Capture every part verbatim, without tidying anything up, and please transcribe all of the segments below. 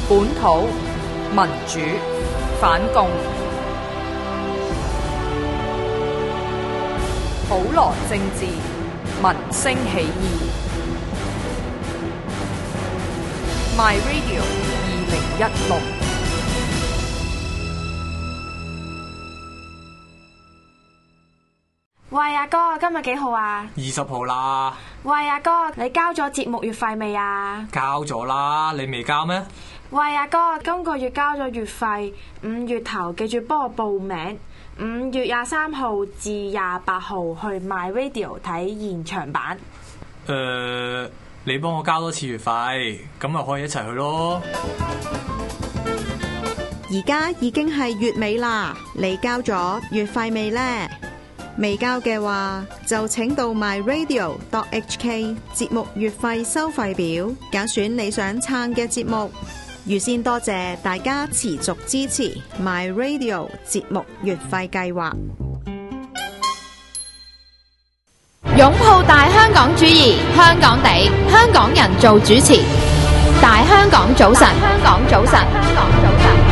本土民主反共，普羅政治民聲起義。My Radio 二零一六。 喂，阿哥，今日幾號啊？ 二十號啦。 喂，阿哥，你交咗節目月費未啊？ 交咗啦，你未交咩？ 喂，阿哥，今個月交咗月費，五月頭記住幫我報名。五月廿三號至廿八號去 My Radio 睇現場版。 誒、呃，你幫我交多次月費，咁咪可以一齊去咯。 而家已經係月尾啦，你交咗月費未呢？未交嘅話，就請到 my radio dot h k 節目月費收費表，揀選你想撐嘅節目。預先多謝大家持續支持 my radio 節目月費計劃。 擁抱大香港主義，香港地，香港人做主持。大香港早晨，香港早晨，香港早晨。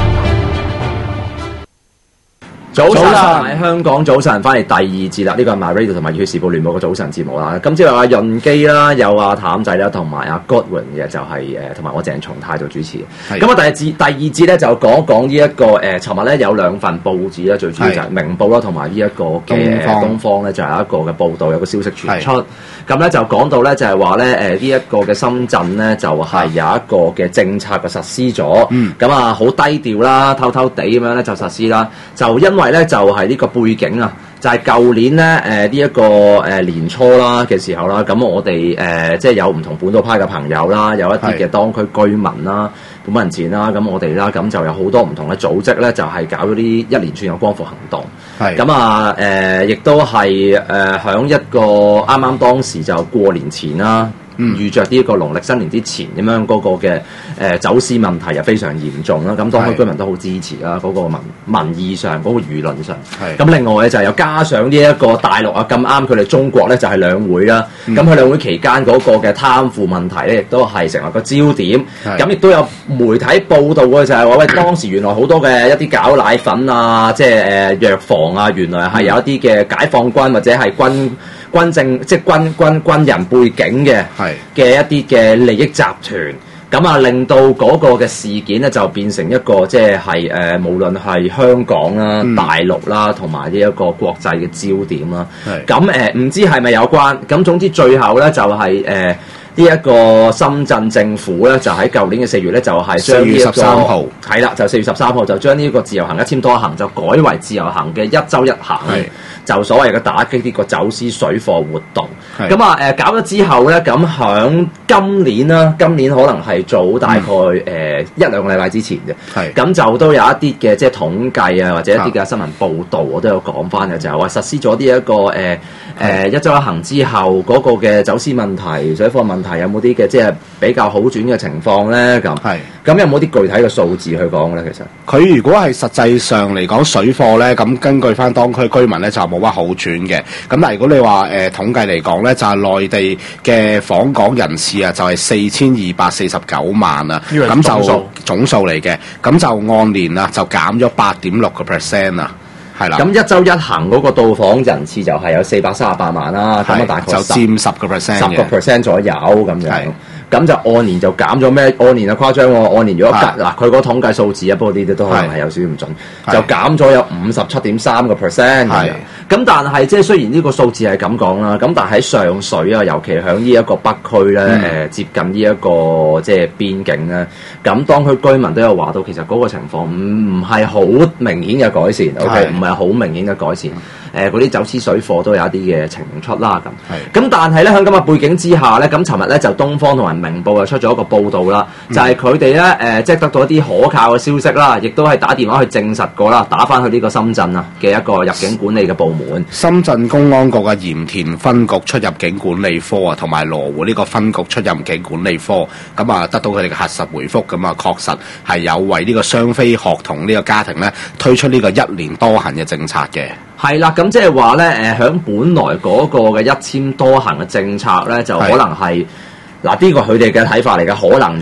早晨，喺香港早晨，翻嚟第二節啦。呢個係 My Radio 同埋《熱血時報》聯播嘅早晨節目啦。今朝有阿潤基啦，有阿譚仔啦，同埋阿 Godwin 嘅，就係誒同埋我鄭松泰做主持。咁啊，第二節第二節咧就講一講呢一個誒，尋日咧有兩份報紙咧，最主要就係《明報》啦，同埋呢一個嘅東方咧，就有一個嘅報道，有個消息傳出。咁咧就講到咧，就係話咧誒呢一個嘅深圳咧，就係有一個嘅政策嘅實施咗。咁啊，好低調啦，偷偷地咁樣咧就實施啦。就因為咧就係呢個背景啊，就係、是、舊年咧誒呢一、呃這個誒、呃、年初啦嘅時候啦，咁我哋誒、呃、即係有唔同本土派嘅朋友啦，有一啲嘅當區居民啦、本民前啦，咁我哋啦，咁就有好多唔同嘅組織咧，就係、是、搞咗啲一連串嘅光復行動。係咁啊誒，亦都係誒響一個啱啱當時就過年前啦。嗯、預着呢一個農曆新年之前咁樣嗰個嘅誒、呃、走私問題又非常嚴重啦，咁當區居民都好支持啦，嗰、那個民民意上嗰、那個輿論上。咁另外咧就係又加上呢一個大陸啊咁啱佢哋中國咧就係兩會啦，咁佢、嗯、兩會期間嗰個嘅貪腐問題咧亦都係成為個焦點。咁亦都有媒體報道嘅就係話喂，當時原來好多嘅一啲搞奶粉啊，即係誒藥房啊，原來係有一啲嘅解放軍或者係軍。軍政即係軍軍軍人背景嘅嘅一啲嘅利益集團，咁啊令到嗰個嘅事件咧就變成一個即係係誒無論係香港啦、嗯、大陸啦，同埋呢一個國際嘅焦點啦。咁誒唔知係咪有關？咁總之最後咧就係誒呢一個深圳政府咧就喺舊年嘅四月咧就係將呢一個四月十三號係啦，就四月十三號就將呢一個自由行一簽多行就改為自由行嘅一周一行。就所謂嘅打擊呢個走私水貨活動，咁啊誒搞咗之後咧，咁響今年啦，今年可能係早大概誒、嗯呃、一兩個禮拜之前嘅，咁就都有一啲嘅即係統計啊，或者一啲嘅新聞報導，我都有講翻嘅，就係、是、話實施咗呢一個誒誒、呃呃、一周一行之後嗰、那個嘅走私問題、水貨問題有冇啲嘅即係比較好轉嘅情況咧？咁咁有冇啲具體嘅數字去講咧？其實佢如果係實際上嚟講水貨咧，咁根據翻當區居民咧就冇乜好轉嘅。咁但係如果你話誒、呃、統計嚟講咧，就係、是、內地嘅訪港人次啊，就係四千二百四十九萬啊，咁就總數嚟嘅。咁就按年啊，就減咗八點六個 percent 啊，係啦。 咁一周一行嗰個到訪人次就係有四百三十八萬啦，咁啊大概就佔十個 percent 十個 percent 左右咁樣。咁就按年就減咗咩？按年就誇張喎！按年如果嗱佢個統計數字啊，不過呢啲都可能係有少少唔準，就減咗有五十七點三個 percent 咁樣。咁但係即係雖然呢個數字係咁講啦，咁但係喺上水啊，尤其喺呢一個北區咧，誒、嗯呃、接近呢、這、一個即係邊境咧，咁當區居民都有話到，其實嗰個情況唔唔係好明顯嘅改善 ，OK， 唔係好明顯嘅改善。誒嗰啲走私水貨都有一啲嘅情出啦咁。咁但係咧喺咁嘅背景之下咧，咁尋日咧就東方同埋明報又出咗一個報導啦，嗯、就係佢哋咧誒即係得到一啲可靠嘅消息啦，亦都係打電話去證實過啦，打翻去呢個深圳啊嘅一個入境管理嘅部門。 深圳公安局嘅鹽田分局出入境管理科啊，同埋羅湖呢個分局出入境管理科，咁啊得到佢哋嘅核實回覆，咁啊確實係有為呢個雙非學童呢個家庭咧推出呢個一年多行嘅政策嘅。 係啦，咁即係話咧，誒，響本來嗰個嘅一簽多行嘅政策咧，就可能係嗱，呢個佢哋嘅睇法嚟嘅，可能咋？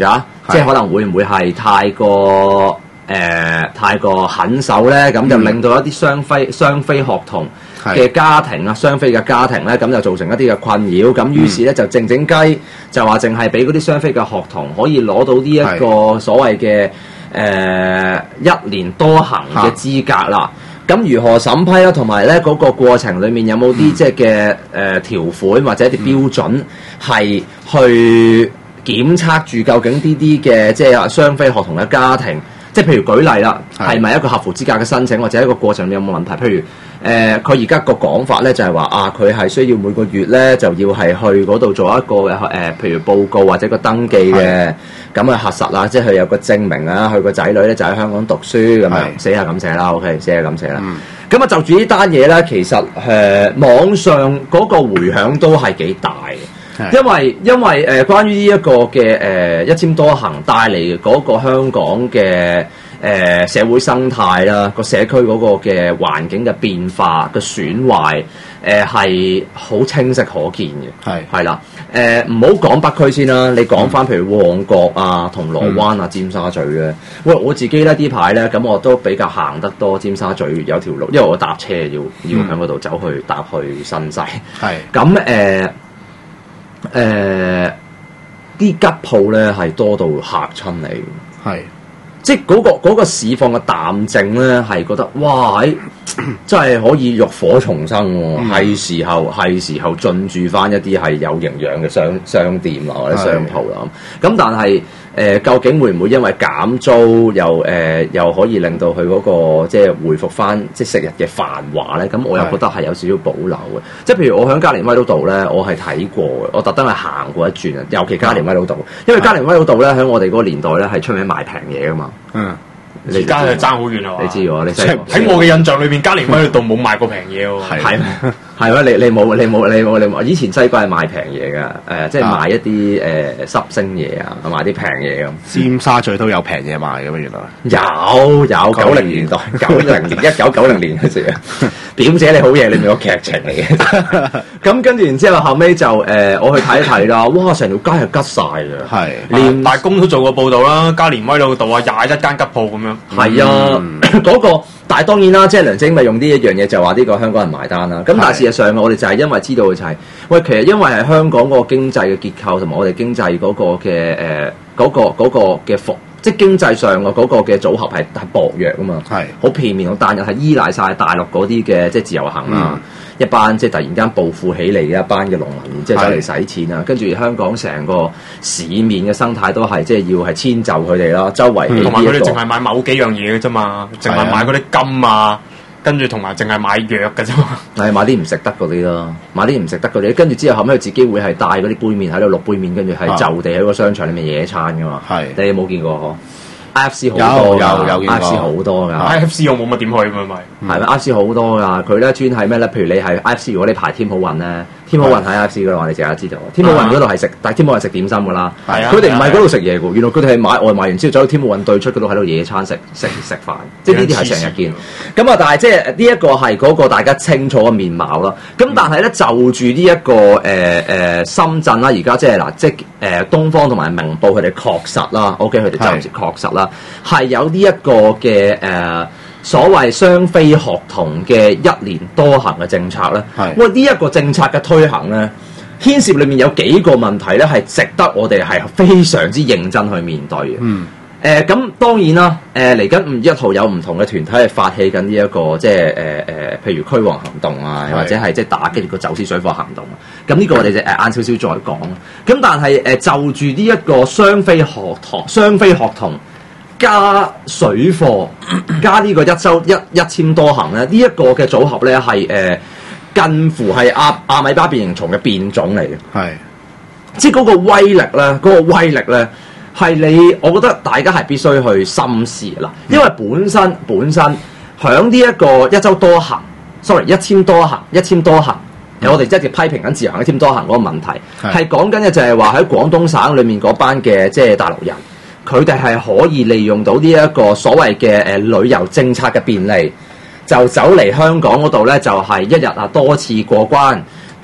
即係可能會唔會係太過誒、呃、太過狠手咧？咁就令到一啲雙非雙非學童嘅家庭啊，雙非嘅家庭咧，咁就造成一啲嘅困擾。咁於是咧就靜靜雞就話淨係俾嗰啲雙非嘅學童可以攞到呢一個所謂嘅誒、呃、一年多行嘅資格啦。咁如何審批啦？同埋咧嗰個過程裡面有冇啲即係嘅誒條款或者一啲標準係去檢測住究竟呢啲嘅即係雙非學童嘅家庭？即係譬如舉例啦，係咪一個合乎資格嘅申請，或者一個過程有冇問題？譬如誒，佢而家個講法咧就係話啊，佢係需要每個月咧就要係去嗰度做一個誒、呃，譬如報告或者個登記嘅，咁去核實啦，即係佢有個證明啊，佢個仔女咧就喺香港讀書咁樣，寫下咁寫啦 ，OK， 寫下咁寫啦。咁啊、嗯、就住呢單嘢咧，其實誒、呃、網上嗰個迴響都係幾大嘅。因為因為誒、呃、關於呢一個嘅誒、呃、一簽多行帶嚟嗰個香港嘅誒、呃、社會生態啦，個社區嗰個嘅環境嘅變化嘅損壞誒係好清晰可見嘅，係係啦誒唔好講北區先啦，你講翻譬如旺角啊、銅鑼灣啊、尖沙咀咧，喂我自己咧呢排咧咁我都比較行得多尖沙咀有條路，因為我搭車要要喺嗰度走去搭去新界，係咁誒。誒啲、呃、吉鋪咧係多到嚇親你，係即係、那、嗰個嗰、那個市況嘅淡靜咧，係覺得哇！真係可以浴火重生喎、啊，係、嗯、時候係時候進駐翻一啲係有營養嘅商商店啊或者商鋪啦。咁但係誒、呃，究竟會唔會因為減租又誒、呃、又可以令到佢嗰、那個即係回復翻即係昔日嘅繁華咧？咁我又覺得係有少少保留嘅。即係譬如我喺加連威老道咧，我係睇過嘅，我特登係行過一轉啊。尤其加連威老道，因為加連威老道咧喺我哋嗰個年代咧係出名賣平嘢噶嘛。嗯。 而家就爭好遠啦！ 你知喎，你喺我嘅印象裏邊，加連威老道冇賣過平嘢喎。 係係咩？你你冇你冇你冇你冇？以前西關係賣平嘢㗎，誒、呃、即係賣一啲誒、呃、濕星嘢啊，賣啲平嘢咁。 尖沙咀都有平嘢賣㗎嘛？原來有有九零年代九零年一九九零年嗰時啊，表姐你好嘢，裏面個劇情嚟嘅。咁跟住然之後後尾就誒、呃、我去睇一睇啦，哇！成條街係吉晒嘅，係連大公都做過報導啦，加連威老道啊，廿一間吉鋪咁樣。 係啊，嗰、嗯那個，但係當然啦，即係梁振英咪用呢一樣嘢就話呢個香港人埋單啦。咁但係事實上，我哋就係因為知道嘅就係、是，喂，其實因為係香港嗰個經濟嘅結構同埋我哋經濟嗰個嘅誒嗰個嗰、那個嘅服，即係經濟上嘅嗰個嘅組合係係薄弱啊嘛，係好片面，好單一，係依賴晒大陸嗰啲嘅即係自由行啊。嗯一班即係突然間暴富起嚟嘅一班嘅農民，即係走嚟使錢啊！跟住香港成個市面嘅生態都係即係要係遷就佢哋啦，周圍同埋佢哋淨係買某幾樣嘢嘅啫嘛，淨係買嗰啲金啊，跟住同埋淨係買藥嘅啫嘛， 係買啲唔食得嗰啲咯，買啲唔食得嗰啲，跟住之後後尾佢自己會係帶嗰啲杯麵喺度淥杯麵，跟住係就地喺個商場裏面野餐噶嘛，係你有冇見過嗬？I F C 好多有有有見過 I F C 好多㗎 I F C 我冇乜點去咁咪， 係咪 I F C 好多㗎？佢咧專係咩咧？譬如你係 I F C，如果你排添好運咧，添好運喺 I F C 嘅話，你淨係知道。添好運嗰度係食，但係添好運食點心㗎啦。係啊，佢哋唔係嗰度食嘢㗎，原來佢哋係買外賣完之後走去添好運對出嗰度喺度野餐食食食飯，即係呢啲係成日見。咁啊，但係即係呢一個係嗰個大家清楚嘅面貌啦。咁但係咧就住呢一個誒誒、呃呃、深圳啦，而家即係嗱，即係誒東方同埋明報佢哋確實啦 ，OK 佢哋暫時確實啦，係有呢一個嘅誒、呃、所謂雙非學童嘅一年多行嘅政策咧，喂呢一個政策嘅推行咧，牽涉裏面有幾個問題咧，係值得我哋係非常之認真去面對嘅。嗯，誒咁、呃、當然啦，誒嚟緊五月一號有唔同嘅團體係發起緊呢一個即係誒誒，譬如驅蝗行動啊，或者係即係打擊個走私水貨行動啊。咁呢個我哋就誒晏少少再講啦。咁但係誒、呃、就住呢一個雙非學童、雙非學童。加水貨，加呢個一周一一簽多行咧，呢、這、一個嘅組合咧係誒近乎係阿阿米巴變形蟲嘅變種嚟嘅，係是即係嗰個威力咧，嗰、那個威力咧係你，我覺得大家係必須去深思啦，因為本身本身響呢一個一周多行 ，sorry 一簽多行，一簽多行，嗯、我哋即係批評緊自由行一簽多行嗰個問題，係講緊嘅就係話喺廣東省裡面嗰班嘅即係大陸人。佢哋係可以利用到呢一個所謂嘅誒旅遊政策嘅便利，就走嚟香港嗰度咧，就係、是、一日啊多次過關，咁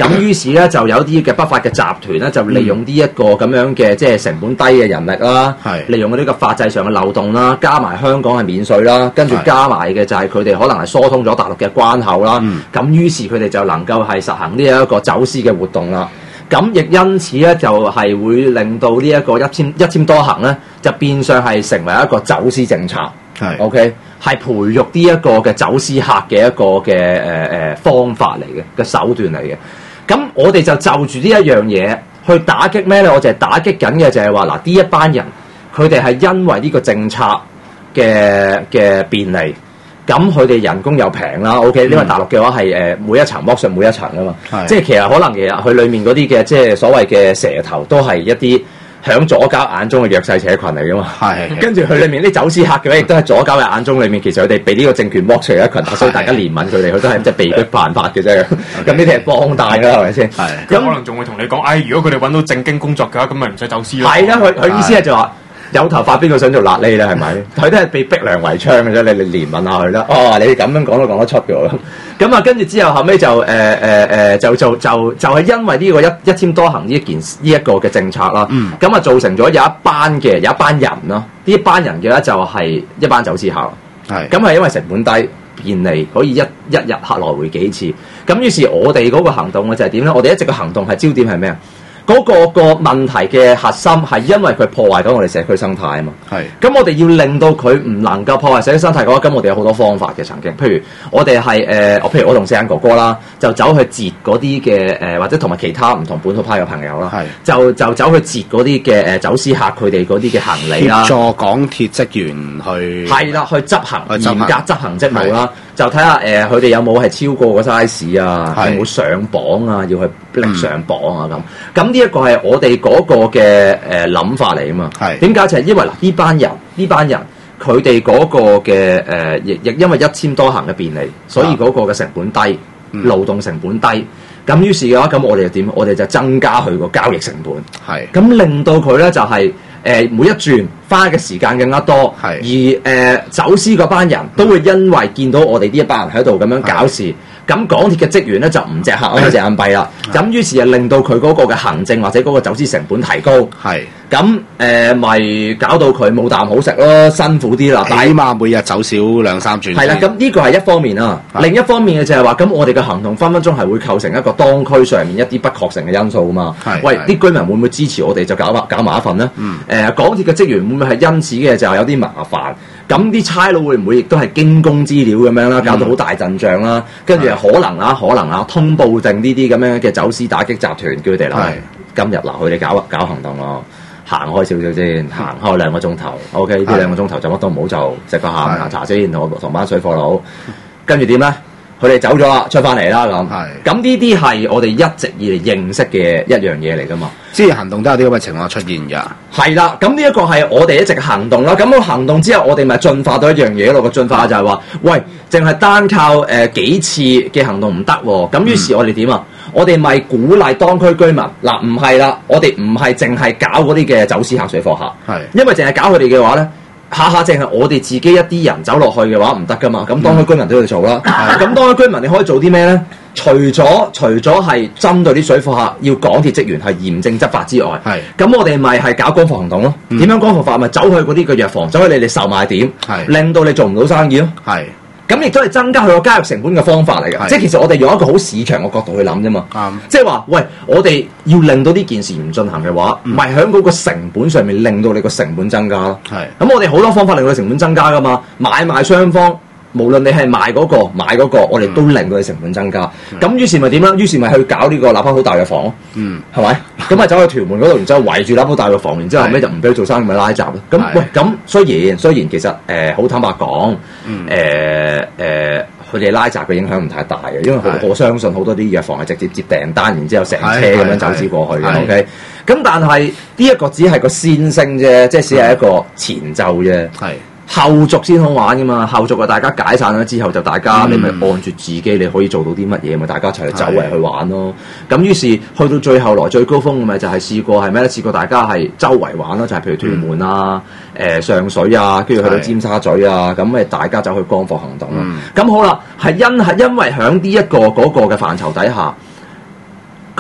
咁於是咧就有啲嘅不法嘅集團咧，就利用呢一個咁樣嘅即係成本低嘅人力啦， 係利用呢個法制上嘅漏洞啦，加埋香港係免稅啦，跟住加埋嘅就係佢哋可能係疏通咗大陸嘅關口啦。咁、嗯、於是佢哋就能夠係實行呢一個走私嘅活動啦。咁亦因此咧，就係、是、會令到呢一個一簽一簽多行咧，就變相係成為一個走私政策。係 OK。係培育呢一個嘅走私客嘅一個嘅誒誒方法嚟嘅嘅手段嚟嘅，咁我哋就就住呢一樣嘢去打擊咩咧？我就係打擊緊嘅就係話嗱，呢一班人佢哋係因為呢個政策嘅嘅便利，咁佢哋人工又平啦。OK，、嗯、因為大陸嘅話係誒每一層剝削每一層噶嘛，即係其實可能其實佢裡面嗰啲嘅即係所謂嘅蛇頭都係一啲響左膠眼中嘅弱勢社群嚟噶嘛，係跟住佢裏面啲走私客嘅話，亦都係左膠嘅眼中裏面，其實佢哋被呢個政權剝除嘅一群，所以大家憐憫佢哋，佢都係即係被逼犯法嘅啫。咁呢啲係幫大㗎，係咪先？係咁可能仲會同你講，唉，如果佢哋揾到正經工作嘅話，咁咪唔使走私咯。 係啦，佢佢意思係就話。有頭髮邊個想做辣痢咧？係咪？佢都係被逼良為娼嘅啫。你你憐憫下佢啦。哦，你咁樣講都講得出嘅喎。咁啊，跟住之後後尾就誒誒誒，就就就就係因為呢個一一簽多行呢一件呢一個嘅政策啦。嗯。咁啊，造成咗有一班嘅有一班人咯。呢一班人嘅咧就係一班走私客。係。咁係因為成本低、便利，可以一一日客來回幾次。咁於是我哋嗰個行動嘅就係點咧？我哋一直嘅行動係焦點係咩啊？嗰、那個個問題嘅核心係因為佢破壞緊我哋社區生態啊嘛，係。咁我哋要令到佢唔能夠破壞社區生態嘅話，咁我哋有好多方法嘅曾經。譬如我哋係誒，譬如我同四眼哥哥啦，就走去截嗰啲嘅誒，或者同埋其他唔同本土派嘅朋友啦，係。就就走去截嗰啲嘅誒走私客佢哋嗰啲嘅行李啦，協助港鐵職員去係啦，去執行嚴格執行職務啦。就睇下誒，佢哋有冇係超過個 size 啊？有冇上磅啊？要去拎上磅啊？咁咁呢一個係我哋嗰個嘅誒諗法嚟啊嘛。係點解就係因為嗱呢班人呢班人佢哋嗰個嘅誒亦亦因為一簽多行嘅便利，所以嗰個嘅成本低，嗯、勞動成本低。咁於是嘅話，咁我哋就點？我哋就增加佢個交易成本。係咁令到佢咧就係、是。誒、呃、每一轉花嘅時間更加多，而誒、呃、走私嗰班人都會因為見到我哋呢一班人喺度咁樣搞事，咁港鐵嘅職員咧就唔隻客開隻眼閉啦，咁於是就令到佢嗰個嘅行政或者嗰個走私成本提高，係咁誒咪搞到佢冇啖好食咯，辛苦啲啦，起碼每日走少兩三轉。係啦，咁呢個係一方面啊，另一方面嘅就係話，咁我哋嘅行動分分鐘係會構成一個當區上面一啲不確定嘅因素啊嘛。喂，啲居民會唔會支持我哋就搞搞埋一份咧？嗯誒、呃、港鐵嘅職員會唔會係因此嘅就有啲麻煩？咁啲差佬會唔會亦都係驚弓之鳥咁樣啦？搞到好大陣仗啦，跟住可能啊，可能啊，通報定呢啲咁樣嘅走私打擊集團，叫佢哋嚟今日嗱，佢哋搞搞行動咯，行開少少先，行開兩個鐘頭。OK，呢兩個鐘頭就乜都唔好做，食個下午茶茶先，同同班水貨佬，跟住點咧？佢哋走咗啦，出翻嚟啦咁。係。咁呢啲係我哋一直以嚟認識嘅一樣嘢嚟噶嘛。之前行動都有啲咁嘅情況出現㗎。係啦，咁呢一個係我哋一直嘅行動啦。咁個行動之後，我哋咪進化到一樣嘢咯。個進化就係話，喂，淨係單靠誒、呃、幾次嘅行動唔得喎。咁於是我哋點啊？我哋咪鼓勵當區居民嗱，唔係啦，我哋唔係淨係搞嗰啲嘅走私客、水貨客。係。因為淨係搞佢哋嘅話咧。下下淨係我哋自己一啲人走落去嘅話唔得噶嘛，咁當區居民都要做啦。咁、嗯、當區居民你可以做啲咩咧？除咗除咗係針對啲水貨客要港鐵職員係嚴正執法之外，係咁我哋咪係搞光復行動咯。點、嗯、樣光復法？咪走去嗰啲嘅藥房，走去你哋售賣點，令到你做唔到生意咯。係。咁亦都係增加佢個交易成本嘅方法嚟嘅，即係其實我哋用一個好市場嘅角度去諗啫嘛。嗯、即係話，喂，我哋要令到呢件事唔進行嘅話，唔係喺嗰個成本上面令到你個成本增加咯。係。咁我哋好多方法令到你成本增加噶嘛，買賣雙方。無論你係賣嗰、那個買嗰、那個，我哋都令到你成本增加。咁、嗯、於是咪點啦？於是咪去搞呢個喇叭口大藥房咯。嗯，係咪？咁咪走去屯門嗰度，然之後圍住喇叭口大藥房，然之後後尾就唔俾佢做生意，咪拉閘咯。咁喂，咁雖然雖然其實誒好、呃、坦白講，誒、嗯、誒，佢、呃、哋、呃、拉閘嘅影響唔太大嘅，因為我相信好多啲藥房係直接接訂單，然之後成車咁樣走私過去嘅。OK，咁但係呢一個只係個先聲啫，即係只係一個前奏啫。係。後續先好玩噶嘛，後續啊大家解散咗之後就大家、嗯、你咪按住自己你可以做到啲乜嘢咪大家一齊去周圍去玩咯。咁於是去到最後來最高峰咪就係試過係咩咧？試過大家係周圍玩咯，就係、是、譬如屯門啊、誒、嗯呃、上水啊，跟住去到尖沙咀啊，咁咪大家走去光復行動咯。咁、嗯、好啦，係因係因為喺呢一個嗰、那個嘅範疇底下。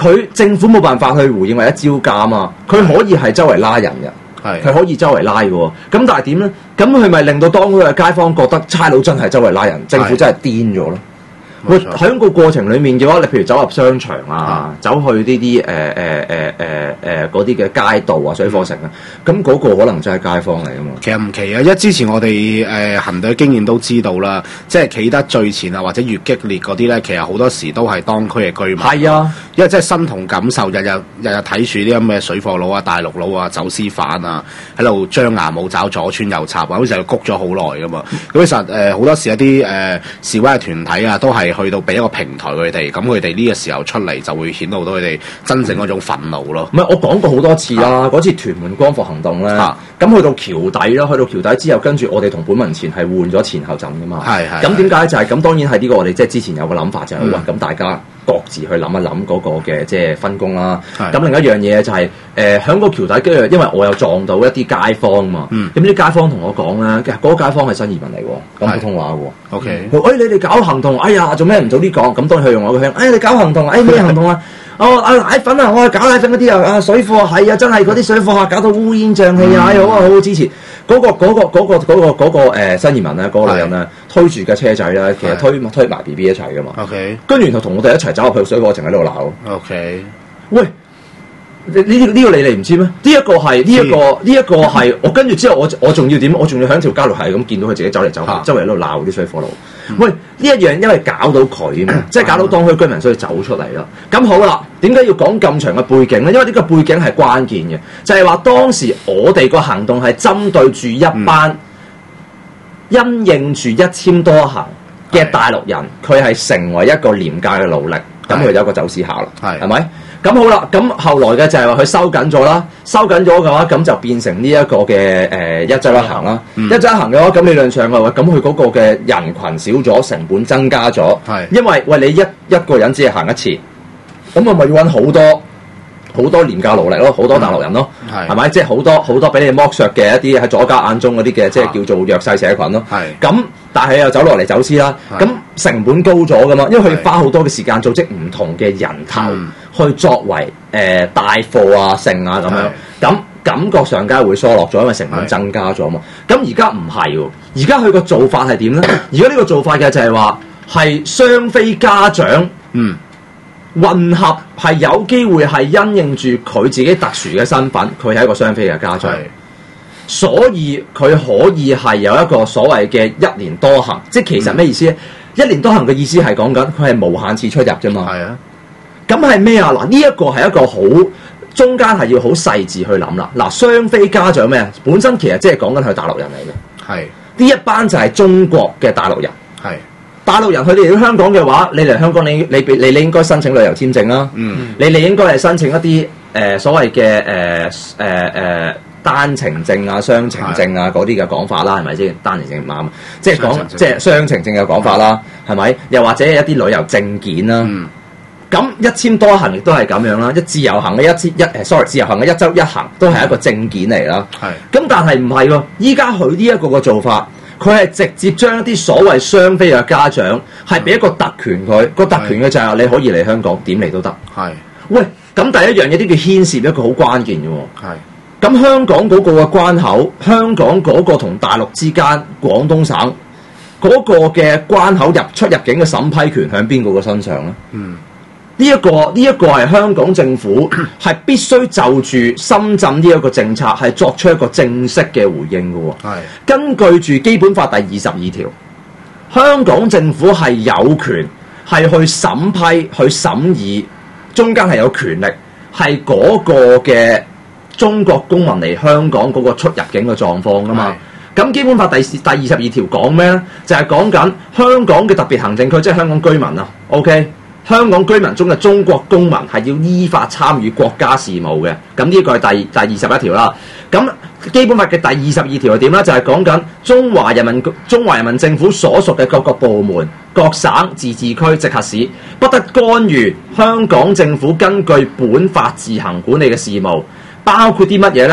佢政府冇辦法去回應或者招架啊嘛，佢可以係周圍拉人嘅， 係佢可以周圍拉嘅喎。咁但係點咧？咁佢咪令到當區嘅街坊覺得差佬真係周圍拉人，政府真係癲咗咯。喂，喺個過程裡面嘅話，你譬如走入商場啊，走去呢啲誒誒誒誒誒嗰啲嘅街道啊、水貨城啊，咁嗰個可能真係街坊嚟啊嘛。 其實唔奇啊，因為之前我哋誒、呃、行隊經驗都知道啦，即係企得最前啊或者越激烈嗰啲咧，其實好多時都係當區嘅居民。 係啊， 因為真係身同感受，日日日日睇住啲咁嘅水貨佬啊、大陸佬啊、走私犯啊，喺度張牙舞爪、左穿右插啊，好似係谷咗好耐噶嘛。咁其實誒好、呃、多時一啲誒、呃、示威嘅團體啊，都係去到俾一個平台佢哋，咁佢哋呢個時候出嚟就會顯露到佢哋真正嗰種憤怒咯。 唔係我講過好多次啦，嗰、啊、次屯門光復行動咧，咁、啊、去到橋底啦，去到橋底之後，跟住我哋同本民前係換咗前後陣噶嘛。係係。咁點解就係、是、咁？當然係呢個我哋即係之前有個諗法就係、是，喂、嗯，咁大家各自去諗一諗嗰個嘅即係分工啦。咁另一樣嘢就係、是、誒，喺、呃、個橋底跟住，因為我有撞到一啲街坊嘛。咁啲、嗯、街坊同我講咧，其實嗰個街坊係新移民嚟喎，講普通話喎。O K。誒，你哋搞行動，哎呀，做咩唔早啲講？咁當然佢用我嘅鄉，哎，你搞行動，哎咩行動啊？哦，啊奶粉啊，我係搞奶粉嗰啲啊，啊水貨係啊，真係嗰啲水貨啊，搞到烏煙瘴氣啊，好啊，好好支持。嗰、嗰個嗰、嗰個嗰、嗰個嗰、嗰個嗰個呃、新移民咧，嗰、嗰個女人咧，推住架車仔咧，其實推推埋 B B 一齊噶嘛。OK。跟住然後同我哋一齊走入去水貨城喺度鬧。OK。喂，呢呢呢個你哋唔知咩？呢、呢、一個係呢一個呢一個係我跟住之後我我仲要點？我仲要喺條街度係咁見到佢自己走嚟走去，周圍喺度鬧啲水貨佬。嗯、喂，呢一樣因為搞到佢嘛，即係搞到當區居民，所以走出嚟啦。咁好啦，點解要講咁長嘅背景咧？因為呢個背景係關鍵嘅，就係、是、話當時我哋個行動係針對住一班、嗯、因應住一簽多行嘅大陸人，佢係成為一個廉價嘅奴隸，咁佢有一個走私客啦，係係咪？咁好啦，咁後來嘅就係話佢收緊咗啦，收緊咗嘅話，咁就變成呢一個嘅誒、呃、一周一行啦。嗯、一周一行嘅話，咁理論上嘅話，咁佢嗰個嘅人群少咗，成本增加咗。係，因為喂你一一個人只係行一次，咁我咪要揾好多好多廉價勞力咯，好多大陸人咯，係係咪？即係好多好多俾你剝削嘅一啲喺左家眼中嗰啲嘅，即係叫做弱勢社群咯。係咁，但係又走落嚟走私啦，咁成本高咗噶嘛，因為佢要花好多嘅時間組織唔同嘅人頭。嗯去作為誒、呃、帶貨啊、剩啊咁樣，咁感覺上梗係會疏落咗，因為成本增加咗嘛。咁而家唔係喎，而家佢個做法係點咧？而家呢個做法嘅就係話係雙非家長，嗯，混合係有機會係因應住佢自己特殊嘅身份，佢係一個雙非嘅家長，所以佢可以係有一個所謂嘅一年多行，即係其實咩意思咧？嗯、一年多行嘅意思係講緊佢係無限次出入啫嘛。係啊。咁係咩啊？嗱，呢一個係一個好中間係要好細緻去諗啦。嗱，雙非家長咩？本身其實即係講緊係大陸人嚟嘅。係呢一班就係中國嘅大陸人。係大陸人，佢哋嚟到香港嘅話，你嚟香港你你你你應該申請旅遊簽證啦。嗯，你你應該係申請一啲誒、呃、所謂嘅誒誒誒單程證啊、雙程證啊嗰啲嘅講法啦，係咪先？單程證唔啱，即係講即係雙程證嘅講法啦，係咪？又或者一啲旅遊證件啦。嗯。咁一簽多行亦都係咁樣啦，一自由行嘅一簽一誒，sorry，自由行嘅一周一行都係一個證件嚟啦。係。咁但係唔係喎？依家佢呢一個嘅做法，佢係直接將一啲所謂雙非嘅家長係俾一個特權佢，個特權嘅就係你可以嚟香港點嚟都得。係。喂，咁第一樣嘢啲叫牽涉一個好關鍵嘅喎。係。咁香港嗰個嘅關口，香港嗰個同大陸之間，廣東省嗰個嘅關口入出入境嘅審批權喺邊個嘅身上咧？嗯。呢、這、一個呢一、這個係香港政府係必須就住深圳呢一個政策係作出一個正式嘅回應嘅喎。係根據住基本法第二十二條，香港政府係有權係去審批、去審議，中間係有權力係嗰個嘅中國公民嚟香港嗰個出入境嘅狀況㗎嘛。咁基本法第第二十二條講咩咧？就係講緊香港嘅特別行政區，即係香港居民啊。OK。香港居民中嘅中國公民係要依法參與國家事務嘅，咁呢個係第第二十一條啦。咁基本法嘅第二十二條係點咧？就係講緊中華人民中華人民政府所屬嘅各個部門、各省、自治區、直轄市，不得干預香港政府根據本法自行管理嘅事務，包括啲乜嘢咧？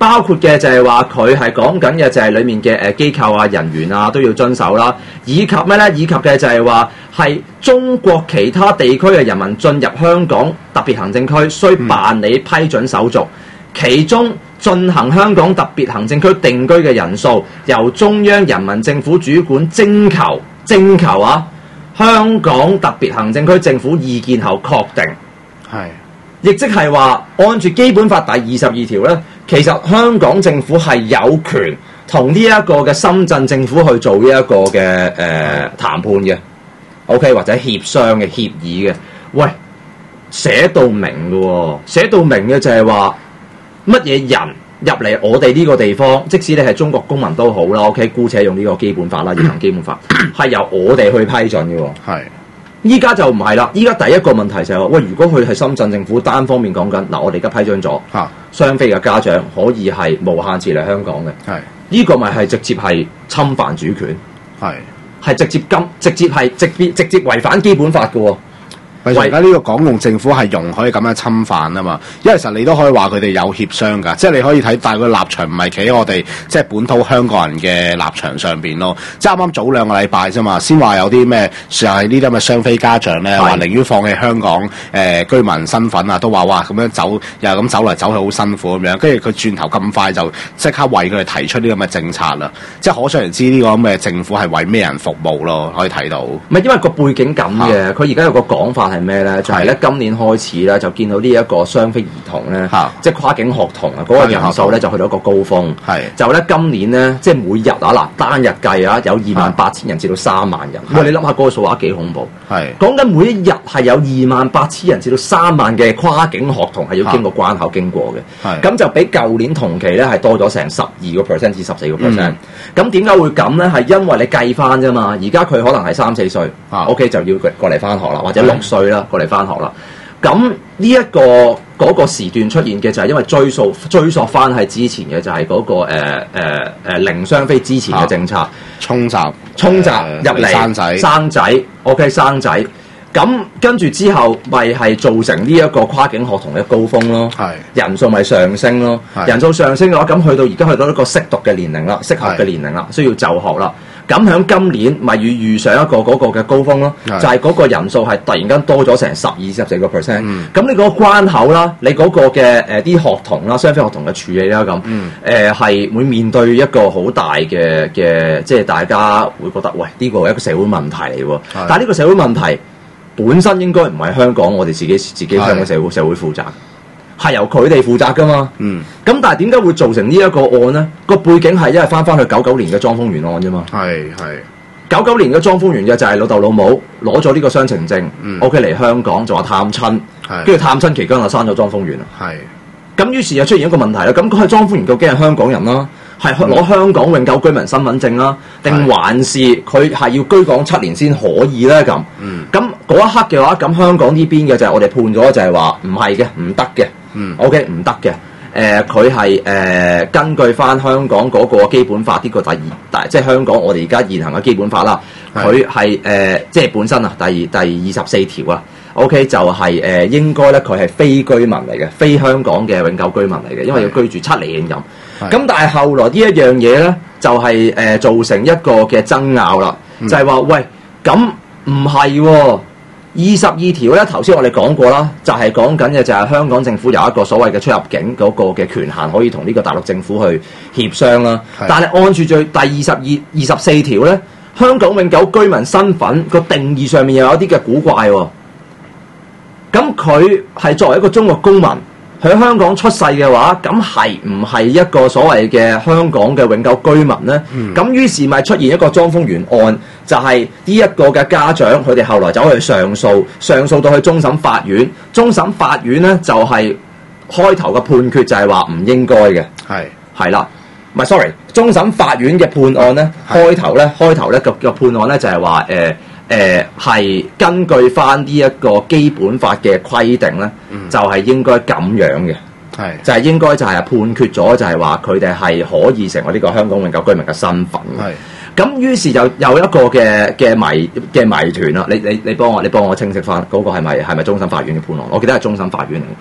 包括嘅就係話佢係講緊嘅就係裡面嘅誒機構啊、人員啊都要遵守啦，以及咩咧？以及嘅就係話係中國其他地區嘅人民進入香港特別行政區需辦理批准手續，嗯、其中進行香港特別行政區定居嘅人數由中央人民政府主管徵求徵求啊香港特別行政區政府意見後確定， 係， 亦即係話按住基本法第二十二條咧，其實香港政府係有權同呢一個嘅深圳政府去做呢一個嘅誒、呃、談判嘅 ，OK 或者協商嘅協議嘅，喂，寫到明嘅喎，寫到明嘅就係話乜嘢人入嚟我哋呢個地方，即使你係中國公民都好啦 ，OK， 姑且用呢個基本法啦，現行基本法係由我哋去批准嘅喎。 係， 依家就唔係啦，依家第一個問題就係話，喂，如果佢係深圳政府單方面講緊，嗱，我哋而家批准咗， 嚇， 雙非嘅家長可以係無限次嚟香港嘅， 係， 呢個咪係直接係侵犯主權， 係， 係直接禁，直接係直接直接違反基本法嘅喎。 而家呢個港共政府係容許咁樣侵犯啊嘛，因為其實你都可以話佢哋有協商㗎，即係你可以睇，但係個立場唔係企喺我哋即係本土香港人嘅立場上邊咯。即係啱啱早兩個禮拜啫嘛，先話有啲咩就係呢啲咁嘅雙非家長咧，話寧願放棄香港誒、呃、居民身份啊，都話哇咁樣走又咁走嚟走去好辛苦咁樣，跟住佢轉頭咁快就即刻為佢哋提出呢啲咁嘅政策啦。即係可想而知呢個咁嘅政府係為咩人服務咯？可以睇到。唔係因為個背景咁嘅，佢而家有個講法係咩咧？就係咧今年開始咧就見到呢一個雙非兒童咧，即係跨境學童啊，嗰個人數咧就去到一個高峰。係就咧今年咧，即係每日啊嗱單日計啊，有二萬八千人至到三萬人。喂，你諗下嗰個數額幾恐怖？係講緊每一日係有二萬八千人至到三萬嘅跨境學童係要經過關口經過嘅。係咁就比舊年同期咧係多咗成十二個 percent 至十四個 percent。咁點解會咁咧？係因為你計翻啫嘛。而家佢可能係三四歲 ，OK 就要過嚟翻學啦，或者六歲啦過嚟翻學啦。咁呢一個嗰、那個時段出現嘅就係因為追溯追溯翻係之前嘅就係嗰、那個誒誒誒零雙非之前嘅政策， 衝襲衝襲入嚟生仔生仔 ，OK 生仔。咁跟住之後，咪係造成呢一個跨境學童嘅高峰咯，人數咪上升咯，人數上升嘅話，咁去到而家去到一個適讀嘅年齡啦，適合嘅年齡啦，需要就學啦。咁喺今年咪遇遇上一個嗰個嘅高峰咯，就係嗰個人數係突然間多咗成十二十四個 percent。咁你嗰個關口啦，你嗰個嘅誒啲學童啦，雙非學童嘅處理啦，咁誒係會面對一個好大嘅嘅，即係大家會覺得喂呢個係一個社會問題嚟喎。但係呢個社會問題本身應該唔係香港我哋自己自己香港社會社會負責，係由佢哋負責噶嘛。嗯。咁但係點解會造成呢一個案呢？個背景係因為翻翻去九九年嘅莊豐源案啫嘛。係係。九九年嘅莊豐源嘅就係老豆老母攞咗呢個雙程證、嗯、，OK 嚟香港就話探親，跟住探親期間就生咗莊豐源啦。係。咁於是就出現一個問題啦。咁佢係莊豐源究竟係香港人啦？係攞香港永久居民身份證啦，定還是佢係要居港七年先可以咧？咁，咁、嗯、嗰一刻嘅話，咁香港呢邊嘅就係我哋判咗就係話唔係嘅，唔得嘅。嗯，OK，唔得嘅。誒、呃，佢係誒根據翻香港嗰個基本法呢個第二，第即係香港我哋而家現行嘅基本法啦。佢係誒即係本身啊，第第二十四條啊。OK，就係、是、誒、呃、應該咧，佢係非居民嚟嘅，非香港嘅永久居民嚟嘅，因為要居住七年咁。咁但係後來呢一樣嘢咧，就係、是、誒、呃、造成一個嘅爭拗啦，嗯、就係話喂，咁唔係喎，二十二條咧，頭先我哋講過啦，就係講緊嘅就係香港政府有一個所謂嘅出入境嗰個嘅權限，可以同呢個大陸政府去協商啦。但係按住最第二十二、二十四條咧，香港永久居民身份個定義上面又有一啲嘅古怪喎。咁佢係作為一個中國公民喺香港出世嘅話，咁係唔係一個所謂嘅香港嘅永久居民呢？咁、嗯、於是咪出現一個莊豐源案，就係呢一個嘅家長佢哋後來走去上訴，上訴到去終審法院，終審法院呢就係、是、開頭嘅判決就係話唔應該嘅，係係啦，唔係 sorry， 終審法院嘅判案呢，開頭咧開頭咧個個判案咧就係話誒。誒係、呃、根據翻呢一個基本法嘅規定咧，嗯、就係應該咁樣嘅，係就係應該就係判決咗，就係話佢哋係可以成為呢個香港永久居民嘅身份。係咁，於是就有一個嘅嘅謎嘅謎團啦。你你你幫我你幫我清晰翻嗰、那個係咪係咪終審法院嘅判案？我記得係終審法院嚟嘅。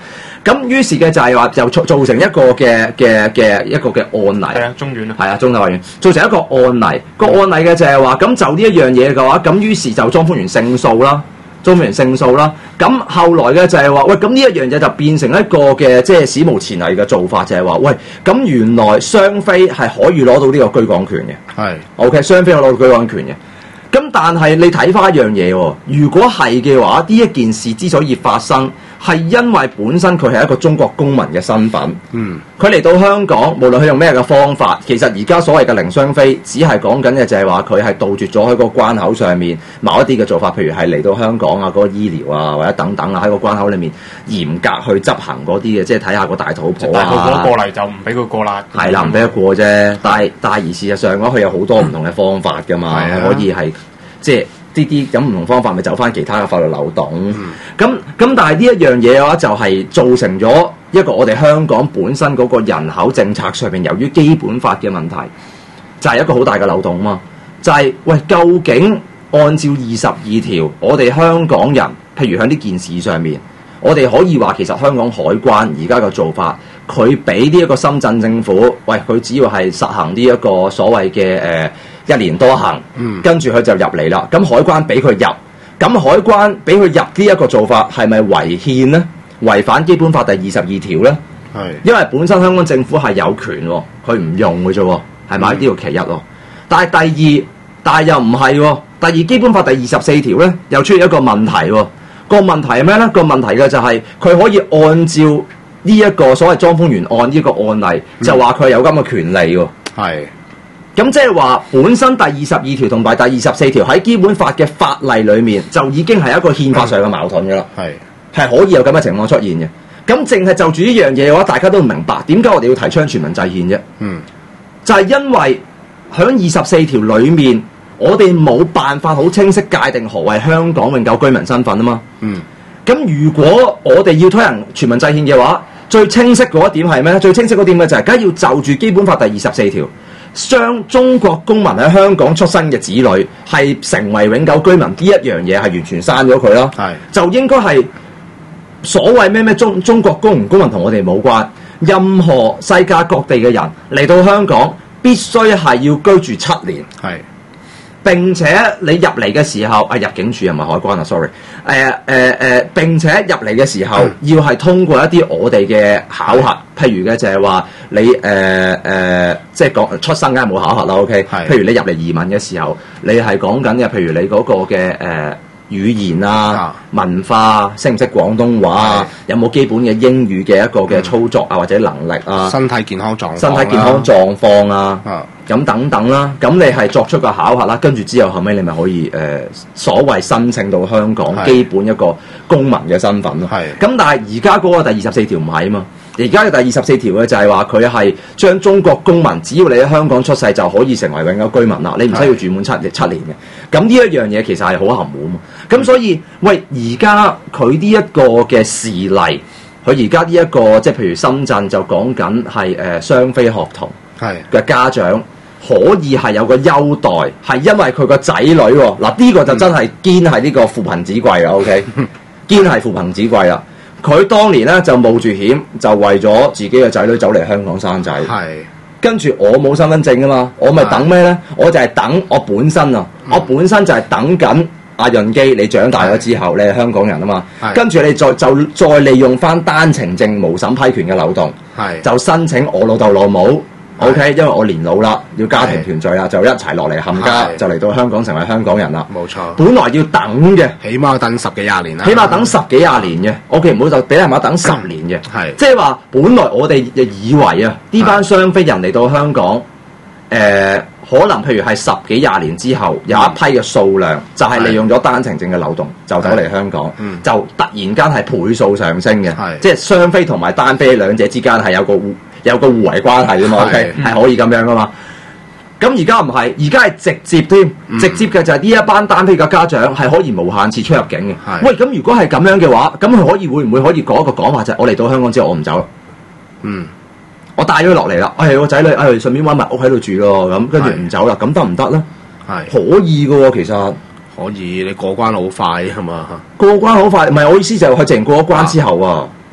咁於是嘅就係話就造成一個嘅嘅嘅一個嘅案例。 係啊，中院啊。 係啊，中大法院造成一個案例。個案例嘅就係話，咁就呢一樣嘢嘅話，咁於是就莊豐源勝訴啦，莊豐源勝訴啦。咁後來嘅就係話，喂，咁呢一樣嘢就變成一個嘅即係史無前例嘅做法，就係話，喂，咁原來雙非係可以攞到呢個居港權嘅。 係 OK， 雙非可以攞到居港權嘅。咁但係你睇翻一樣嘢喎，如果係嘅話，呢一件事之所以發生，係因為本身佢係一個中國公民嘅身份。 嗯， 佢嚟到香港，無論佢用咩嘅方法，其實而家所謂嘅零雙非，只係講緊嘅就係話佢係杜絕咗喺個關口上面某一啲嘅做法，譬如係嚟到香港啊，嗰、那個醫療啊，或者等等啊，喺個關口裏面嚴格去執行嗰啲嘅，即係睇下個大肚婆大肚婆啊。 過嚟就唔俾佢過啦。 係啦，唔俾佢過啫。但係但係而事實上講，佢有好多唔同嘅方法㗎嘛， 嗯、 可以係即係。啲啲咁唔同方法，咪走翻其他嘅法律漏洞。咁咁、嗯，但係呢一樣嘢嘅話，就係造成咗一個我哋香港本身嗰個人口政策上面，由於基本法嘅問題，就係、是、一個好大嘅漏洞嘛。就係、是、喂，究竟按照二十二條，我哋香港人，譬如喺呢件事上面，我哋可以話其實香港海關而家嘅做法，佢俾呢一個深圳政府，喂，佢只要係實行呢一個所謂嘅誒。呃一年多行， 嗯、跟住佢就入嚟啦。咁海關俾佢入，咁海關俾佢入呢一個做法係咪違憲呢？違反基本法第二十二條呢？ 係， 因為本身香港政府係有權喎，佢唔用嘅啫喎，係咪？呢個其一咯。但係第二，但係又唔係喎。第二基本法第二十四條呢，又出現一個問題喎。個問題係咩呢？個問題嘅就係佢可以按照呢一個所謂莊豐源案呢個案例，嗯、就話佢有咁嘅權利喎。 係。 咁即係話，本身第二十二條同埋第二十四條喺基本法嘅法例裏面，就已經係一個憲法上嘅矛盾㗎啦。係係、嗯、可以有咁嘅情況出現嘅。咁淨係就住呢樣嘢嘅話，大家都唔明白點解我哋要提倡全民制憲啫？嗯，就係因為喺二十四條裏面，我哋冇辦法好清晰界定何謂香港永久居民身份啊嘛。嗯，咁如果我哋要推行全民制憲嘅話，最清晰嗰一點係咩？最清晰嗰點嘅就係、是，梗係要就住基本法第二十四條。將中國公民喺香港出生嘅子女係成為永久居民呢一樣嘢係完全刪咗佢咯，係就應該係所謂咩咩中中國公唔公民同我哋冇關，任何世界各地嘅人嚟到香港必須係要居住七年，係並且你入嚟嘅時候啊，入境處又唔係海關啊 sorry， 誒誒誒並且入嚟嘅時候、嗯、要係通過一啲我哋嘅考核，譬如嘅就係話你誒誒、呃呃、即係講出生梗係冇考核啦 OK， 譬如你入嚟移民嘅時候，你係講緊嘅譬如你嗰個嘅誒、呃、語言啊、啊文化識唔識廣東話啊，有冇基本嘅英語嘅一個嘅操作啊、嗯、或者能力啊，身體健康狀況身體健康狀況啊。啊咁等等啦，咁你係作出個考核啦，跟住之後後尾你咪可以誒、呃、所謂申請到香港基本一個公民嘅身份咯。係。咁但係而家嗰個第二十四條唔係啊嘛，而家嘅第二十四條嘅就係話佢係將中國公民只要你喺香港出世就可以成為永久居民啦，你唔需要住滿七七年嘅。咁呢一樣嘢其實係好含糊啊嘛。咁所以喂，而家佢呢一個嘅事例，佢而家呢一個即係譬如深圳就講緊係誒雙非學童嘅家長。可以係有個優待，係因為佢個仔女喎。嗱，呢個就真係堅係呢個扶貧子貴啦。OK，堅係扶貧子貴啦。佢當年咧就冒住險，就為咗自己嘅仔女走嚟香港生仔。係。跟住我冇身份證啊嘛，我咪等咩咧？我就係等我本身啊，我本身就係等緊阿潤基，你長大咗之後，你係香港人啊嘛。跟住你再就再利用翻單程證無審批權嘅漏洞，就申請我老豆老母。O、okay, K， 因為我年老啦，要家庭團聚啦，就一齊落嚟冚家，就嚟到香港成為香港人啦。冇錯，本來要等嘅，起碼等十幾廿年啦。起碼等十幾廿年嘅 ，O K， 唔好就俾人話等十年嘅。係，即係話本來我哋以為啊，呢班雙非人嚟到香港，誒、呃，可能譬如係十幾廿年之後，有一批嘅數量就係利用咗單程證嘅漏洞，就走嚟香港，就突然間係倍數上升嘅。係，即係雙非同埋單非兩者之間係有個互。有個互為關係㗎嘛 ，OK，係可以咁樣噶嘛。咁而家唔係，而家係直接添，嗯、直接嘅就係呢一班單非嘅家長係可以無限次出入境嘅。喂，咁如果係咁樣嘅話，咁佢可以會唔會可以講一個講法就係我嚟到香港之後我唔走啦？嗯，我帶咗佢落嚟啦，哎，我仔女哎順便揾埋屋喺度住咯，咁跟住唔走啦，咁得唔得咧？係可以嘅喎，其實可以，你過關好快係嘛？過關好快，唔係我意思就係佢淨過咗關之後啊。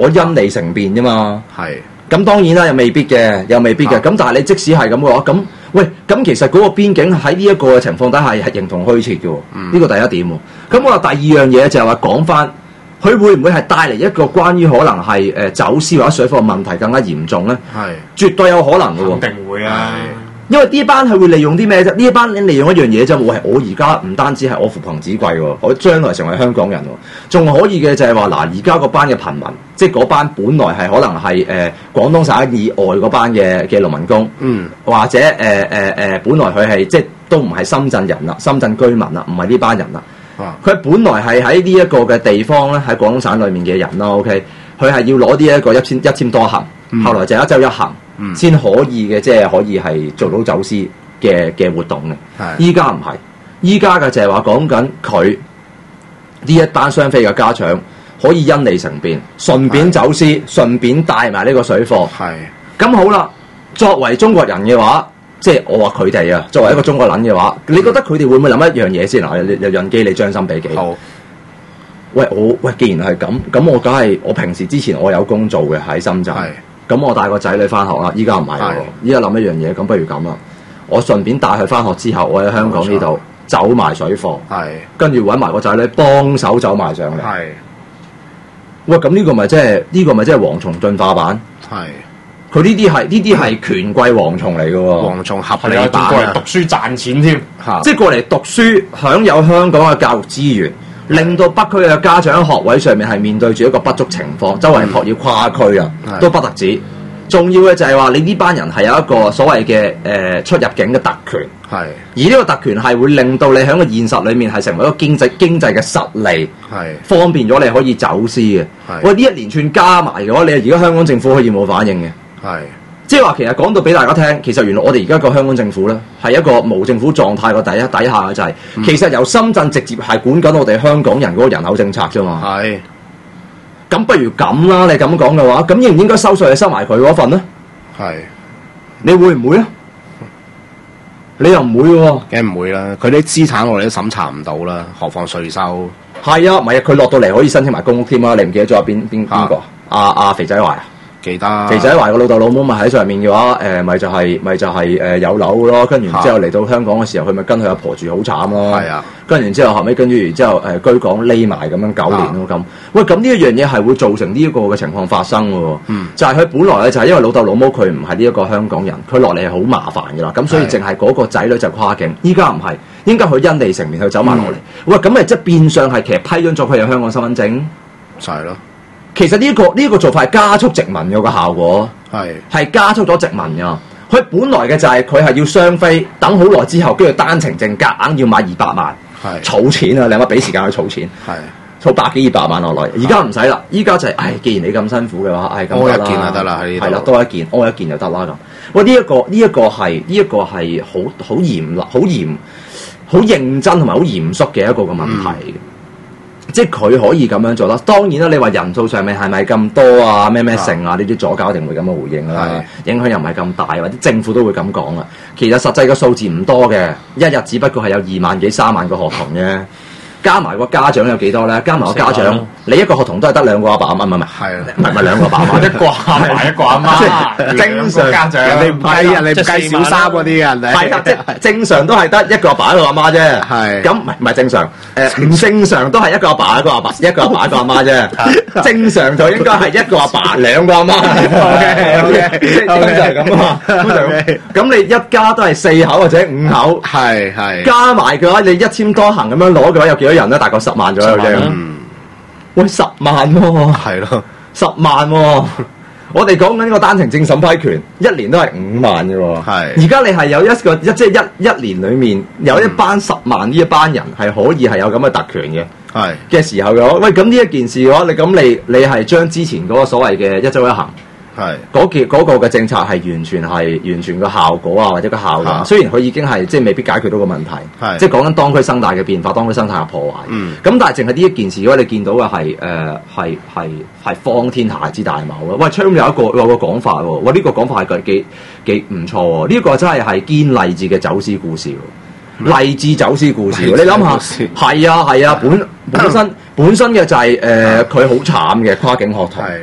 我因利乘便啫嘛。 係。 咁當然啦，又未必嘅，又未必嘅。咁、啊、但係你即使係咁嘅話，咁喂，咁其實嗰個邊境喺呢一個嘅情況底下係形同虛設嘅喎。呢、嗯、個第一點喎。咁我話第二樣嘢就係話講翻，佢會唔會係帶嚟一個關於可能係誒、呃、走私或者水貨問題更加嚴重咧？係，絕對有可能嘅喎。 肯定會啊！ 因為呢班係會利用啲咩啫？呢一班利用一樣嘢啫，我係我而家唔單止係我扶貧子貴喎，我將來成為香港人喎，仲可以嘅就係話嗱，而家嗰班嘅貧民，即係嗰班本來係可能係誒、呃、廣東省以外嗰班嘅嘅農民工，嗯，或者誒誒誒，本來佢係即係都唔係深圳人啦，深圳居民啦，唔係呢班人啦，佢、啊、本來係喺呢一個嘅地方咧，喺廣東省裡面嘅人啦 ，OK，佢係要攞呢一個一簽一簽多行，嗯、後來就一周一行。先、嗯、可以嘅，即係可以係做到走私嘅嘅活動嘅。係，依家唔係，依家嘅就係話講緊佢呢一單雙非嘅家長可以因利乘便，順便走私，順便帶埋呢個水貨。係，咁好啦。作為中國人嘅話，即係我話佢哋啊，作為一個中國人嘅話，嗯、你覺得佢哋會唔會諗一樣嘢先嗱？有潤基，你將心比己。好。喂，我喂，既然係咁，咁我梗係我平時之前我有工做嘅喺深圳。係。咁我帶個仔女翻學啦，依家唔係喎，依家諗一樣嘢，咁不如咁啦，我順便帶佢翻學之後，我喺香港呢度走埋水貨，跟住揾埋個仔女幫手走埋上嚟。係，喂，咁呢個咪即係呢個咪即係蝗蟲進化版？係，佢呢啲係呢啲係權貴蝗蟲嚟嘅喎，蝗蟲合理版啊，過嚟讀書賺錢添，即係過嚟讀書享有香港嘅教育資源。令到北區嘅家長學位上面係面對住一個不足情況，周圍學要跨區啊，都不特止。重要嘅就係話，你呢班人係有一個所謂嘅誒、呃、出入境嘅特權，係而呢個特權係會令到你喺個現實裏面係成為一個經濟經濟嘅實利，係方便咗你可以走私嘅。喂，呢一連串加埋嘅話，你而家香港政府可以冇反應嘅，係。即係話，其實講到俾大家聽，其實原來我哋而家個香港政府咧，係一個無政府狀態個底下底下嘅就係、是，嗯、其實由深圳直接係管緊我哋香港人嗰個人口政策啫嘛。係。咁不如咁啦，你咁講嘅話，咁應唔應該收稅去收埋佢嗰份咧？係。你會唔會啊？你又唔會喎？ 梗係唔會啦，佢啲資產我哋都審查唔到啦，何況稅收？ 係啊，唔係啊，佢落到嚟可以申請埋公屋添啊！你唔記得咗邊邊邊個？阿阿肥仔華啊？記得肥仔華個老豆老母咪喺上面嘅話，誒、呃、咪就係、是、咪就係、是、誒、呃、有樓咯，跟住之後嚟到香港嘅時候，佢咪跟佢阿婆住好慘咯。係啊，跟住之後後尾跟住然之後誒、呃、居港匿埋咁樣九年咯咁。喂，咁呢一樣嘢係會造成呢一個嘅情況發生喎。嗯，就係佢本來咧就係因為老豆老母佢唔係呢一個香港人，佢落嚟係好麻煩㗎啦。咁所以淨係嗰個仔女就跨境。依家唔係，應該佢因利乘便去走埋落嚟。嗯、喂，咁咪即係變相係其實批准咗佢有香港身份證。就係咯。其實呢、這個呢、這個做法係加速殖民嘅個效果，係係加速咗殖民㗎。佢本來嘅就係佢係要雙飛，等好耐之後，跟住單程證夾硬要買二百萬，係儲錢啊！你有冇俾時間去儲錢？係儲百幾二百萬落嚟。而家唔使啦，依家就係、是，唉，既然你咁辛苦嘅話，唉，咁多一件就得啦，係啦，多一件，多一件就得啦咁。喂，呢、這、一個呢一、這個係呢一個係好好嚴厲、好嚴、好認真同埋好嚴肅嘅一個嘅問題。嗯即係佢可以咁樣做啦，當然啦，你話人數上面係咪咁多啊？咩咩成啊？呢啲左膠一定會咁樣回應啦，影響又唔係咁大，或者政府都會咁講啦。其實實際嘅數字唔多嘅，一日只不過係有二萬幾三萬個學童啫。加埋個家長有幾多咧？加埋個家長，你一個學童都係得兩個阿爸阿媽，唔係唔係，係啊，唔係唔係兩個阿爸阿媽，一個阿爸一個阿媽，正常家長，人哋唔計人哋唔計小三嗰啲嘅人哋，係啊，即係正常都係得一個阿爸一個阿媽啫，係，咁唔係唔係正常，誒唔正常都係一個阿爸一個阿爸，一個阿爸一個阿媽啫，正常就應該係一個阿爸兩個阿媽，OK OK，即係就係咁啊嘛，咁你一家都係四口或者五口，係係，加埋嘅話你一簽多行咁樣攞嘅話有幾多人咧？大概十萬左右啫。嗯、喂，十萬喎、哦，係咯，十萬喎、哦。我哋講緊呢個單程證審批權，一年都係五萬嘅喎。係。而家你係有一個一即係一一年裡面有一班十萬呢一班人係可以係有咁嘅特權嘅。係嘅時候嘅話，喂，咁呢一件事嘅話，你咁你你係將之前嗰個所謂嘅一周一行。係嗰件嗰個嘅政策係完全係完全個效果啊，或者個效用。雖然佢已經係即係未必解決到個問題，係即係講緊當區生態嘅變化，當區生態嘅破壞。嗯，咁但係淨係呢一件事，如果你見到嘅係誒係係係方天下之大謀咯。喂，昌有一個有一個講法喎，喂呢、呢個講法係幾幾唔錯喎。呢、呢個真係係堅勵志嘅走私故事喎，勵志走私故事。你諗下，係啊係啊，本本身本身嘅就係誒佢好慘嘅跨境學童。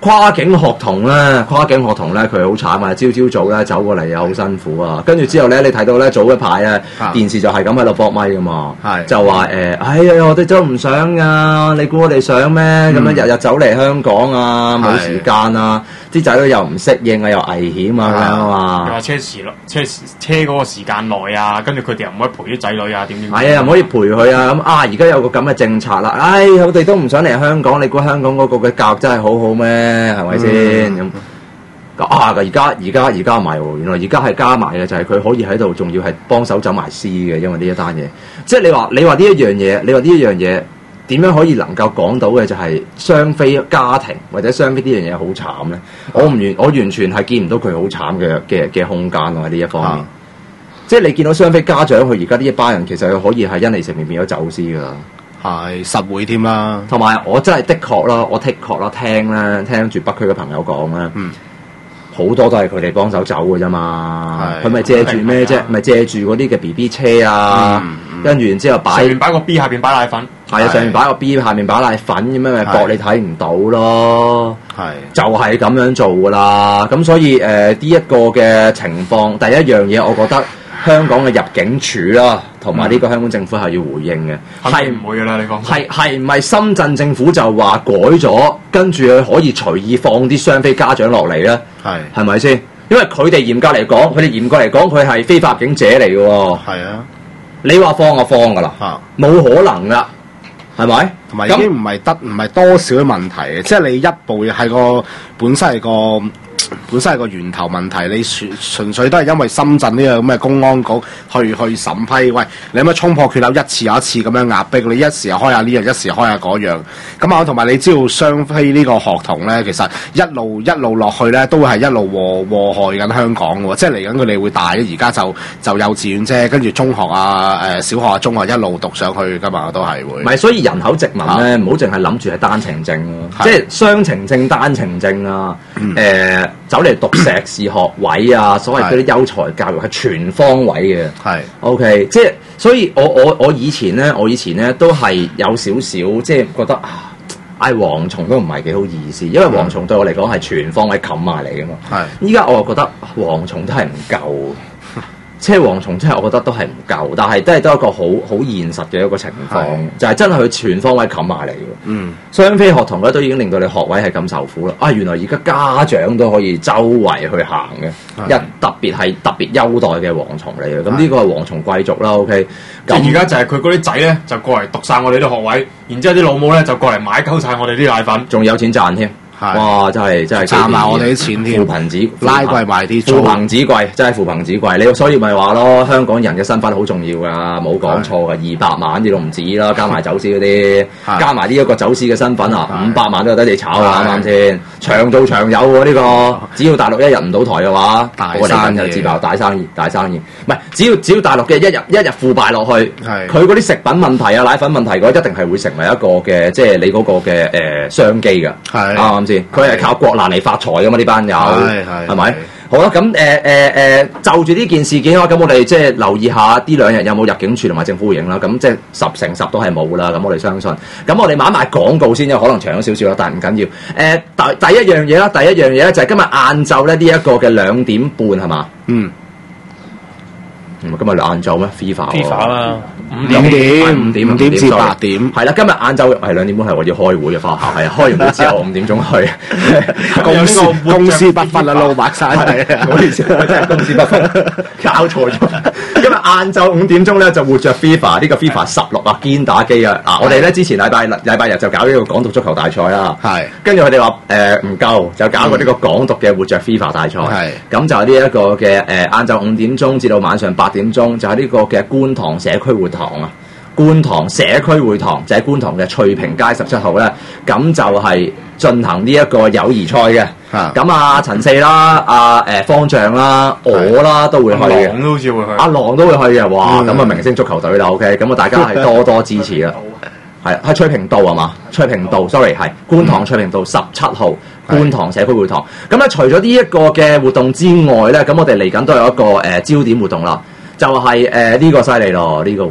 跨境學童咧，跨境學童咧佢好慘啊！朝朝早咧走過嚟又好辛苦啊，跟住之後咧你睇到咧早一排咧電視就係咁喺度搏咪噶嘛，就話誒，哎呀我哋都唔想噶，你估我哋想咩？咁樣日日走嚟香港啊，冇時間啊，啲仔女又唔適應啊，又危險啊咁樣啊嘛。 又話車時咯，車車嗰個時間內啊，跟住佢哋又唔可以陪啲仔女啊，點點。 係啊，唔可以陪佢啊，咁啊而家有個咁嘅政策啦，唉，我哋都唔想嚟香港，你估香港嗰個嘅教育真係好好咩？係咪先咁啊？而家而家而家唔係喎，原來而家係加埋嘅，就係佢可以喺度，仲要係幫手走埋屍嘅，因為呢一單嘢。即係你話你話呢一樣嘢，你話呢一樣嘢點樣可以能夠講到嘅就係雙非家庭或者雙非呢樣嘢好慘咧？我唔完我完全係見唔到佢好慘嘅嘅嘅空間喎喺呢一方面。啊、即係你見到雙非家長，佢而家呢一班人其實佢可以係因利食麵變咗走私㗎。 係實會添啦， 同埋我真係的確啦，我的確啦聽咧，聽住北區嘅朋友講咧，好、嗯、多都係佢哋幫手走嘅啫嘛。佢咪借住咩啫？咪借住嗰啲嘅 B B 車啊，嗯嗯、跟住然之後擺上面擺個 B， 下邊擺奶粉。 係啊，上面擺個 B， 下面擺奶粉咁樣咪搏你睇唔到咯。係就係咁樣做噶啦。咁所以誒呢一個嘅情況，第一樣嘢我覺得。香港嘅入境處啦，同埋呢個香港政府係要回應嘅， 係唔、嗯、會㗎啦？你講係係唔係深圳政府就話改咗，跟住佢可以隨意放啲雙非家長落嚟咧？係係咪先？因為佢哋嚴格嚟講，佢哋嚴格嚟講，佢係非法入境者嚟嘅喎。係啊，你話放就放㗎啦，冇、啊、可能㗎，係咪？ 同埋已經唔係得唔係多少嘅問題嘅，即係你一步係個本身係個。本身係個源頭問題，你純純粹都係因為深圳呢個咁嘅公安局去去審批，喂，你有乜衝破缺口一次又一次咁樣壓迫，你一時又開下呢樣，一時開下嗰樣，咁啊，同埋你知道雙非呢個學童咧，其實一路一路落去咧，都係一路禍禍害緊香港喎，即係嚟緊佢哋會大，而家就就幼稚園啫，跟住中學啊、誒、呃、小學啊、中學一路讀上去㗎嘛，都係會。 唔係，所以人口殖民咧，唔好淨係諗住係單程證咯，即係雙程證、單程證啊，誒、嗯。呃走嚟讀碩士學位啊，所謂嗰啲優才教育係全方位嘅。係 OK， 即係所以我我我以前咧，我以前咧都係有少少即係覺得啊，嗌蝗蟲都唔係幾好意思，因為蝗蟲對我嚟講係全方位冚埋嚟嘅嘛。係依家我又覺得蝗蟲都係唔夠。車蝗蟲真係我覺得都係唔夠，但係都係都係一個好好現實嘅一個情況，就係真係佢全方位冚埋嚟嘅。嗯，雙非學童咧都已經令到你學位係咁受苦啦。啊，原來而家家長都可以周圍去行嘅，一特別係特別優待嘅蝗蟲嚟嘅。咁呢個係蝗蟲貴族啦。OK， 咁而家就係佢嗰啲仔咧就過嚟讀晒我哋啲學位，然之後啲老母咧就過嚟買鳩晒我哋啲奶粉， 仲有錢賺添。哇！真係真係賺埋我哋啲錢添， 扶貧子拉貴埋啲， 扶貧子貴，真係扶貧子貴。你所以咪話咯，香港人嘅身份好重要㗎，冇講錯㗎。二百萬啲都唔止啦，加埋走私嗰啲，加埋呢一個走私嘅身份啊，五百萬都有得你炒啊！啱啱先？長做長有喎呢個，只要大陸一日唔到台嘅話，我哋緊就自爆大生意，大生意。唔係，只要只要大陸嘅一日一日腐敗落去，佢嗰啲食品問題啊、奶粉問題嗰一定係會成為一個嘅，即係你嗰個嘅誒商機㗎。係啱啱先？佢係靠國難嚟發財㗎嘛？呢班友係咪？好啦，咁誒誒誒，就住呢件事件嘅話，咁我哋即係留意下呢兩日有冇入境處同埋政府回應啦。咁即係十成十都係冇啦。咁我哋相信。咁我哋買埋廣告先，有可能長咗少少啦，但係唔緊要。誒、呃，第第一樣嘢啦，第一樣嘢咧就係今日晏晝咧呢一個嘅兩點半係嘛？嗯。唔係今日晏晝咩 ？FIFA，FIFA 啦，五點五點五點至八點，係啦。今日晏晝係兩點半係我要開會嘅花校，係啊，開完會之後五點鐘去。公司公司不分啊，撈白晒係啊！唔好意思，真係公司不分，搞錯咗。今日晏晝五點鐘咧就活著 FIFA 呢個 FIFA 十六啊，堅打機啊！嗱，我哋咧之前禮拜禮拜日就搞呢個港獨足球大賽啦，係。跟住佢哋話誒唔夠，就搞過呢個港獨嘅活著 FIFA 大賽，係。咁就呢一個嘅誒晏晝五點鐘至到晚上八點鐘就喺呢個嘅觀塘社區會堂啊，觀塘社區會堂就喺觀塘嘅翠屏街十七號咧，咁就係進行呢一個友誼賽嘅。咁啊陳四啦，阿誒方丈啦，我啦都會去嘅。阿郎都好似會去。阿郎都會去嘅，哇！咁啊明星足球隊啦 ，OK， 咁啊大家係多多支持啦。係喺翠屏道係嘛？翠屏道 ，sorry 係觀塘翠屏道十七號觀塘社區會堂。咁咧除咗呢一個嘅活動之外咧，咁我哋嚟緊都有一個誒、呃、焦點活動啦。就係誒呢個犀利咯，呢、這個活動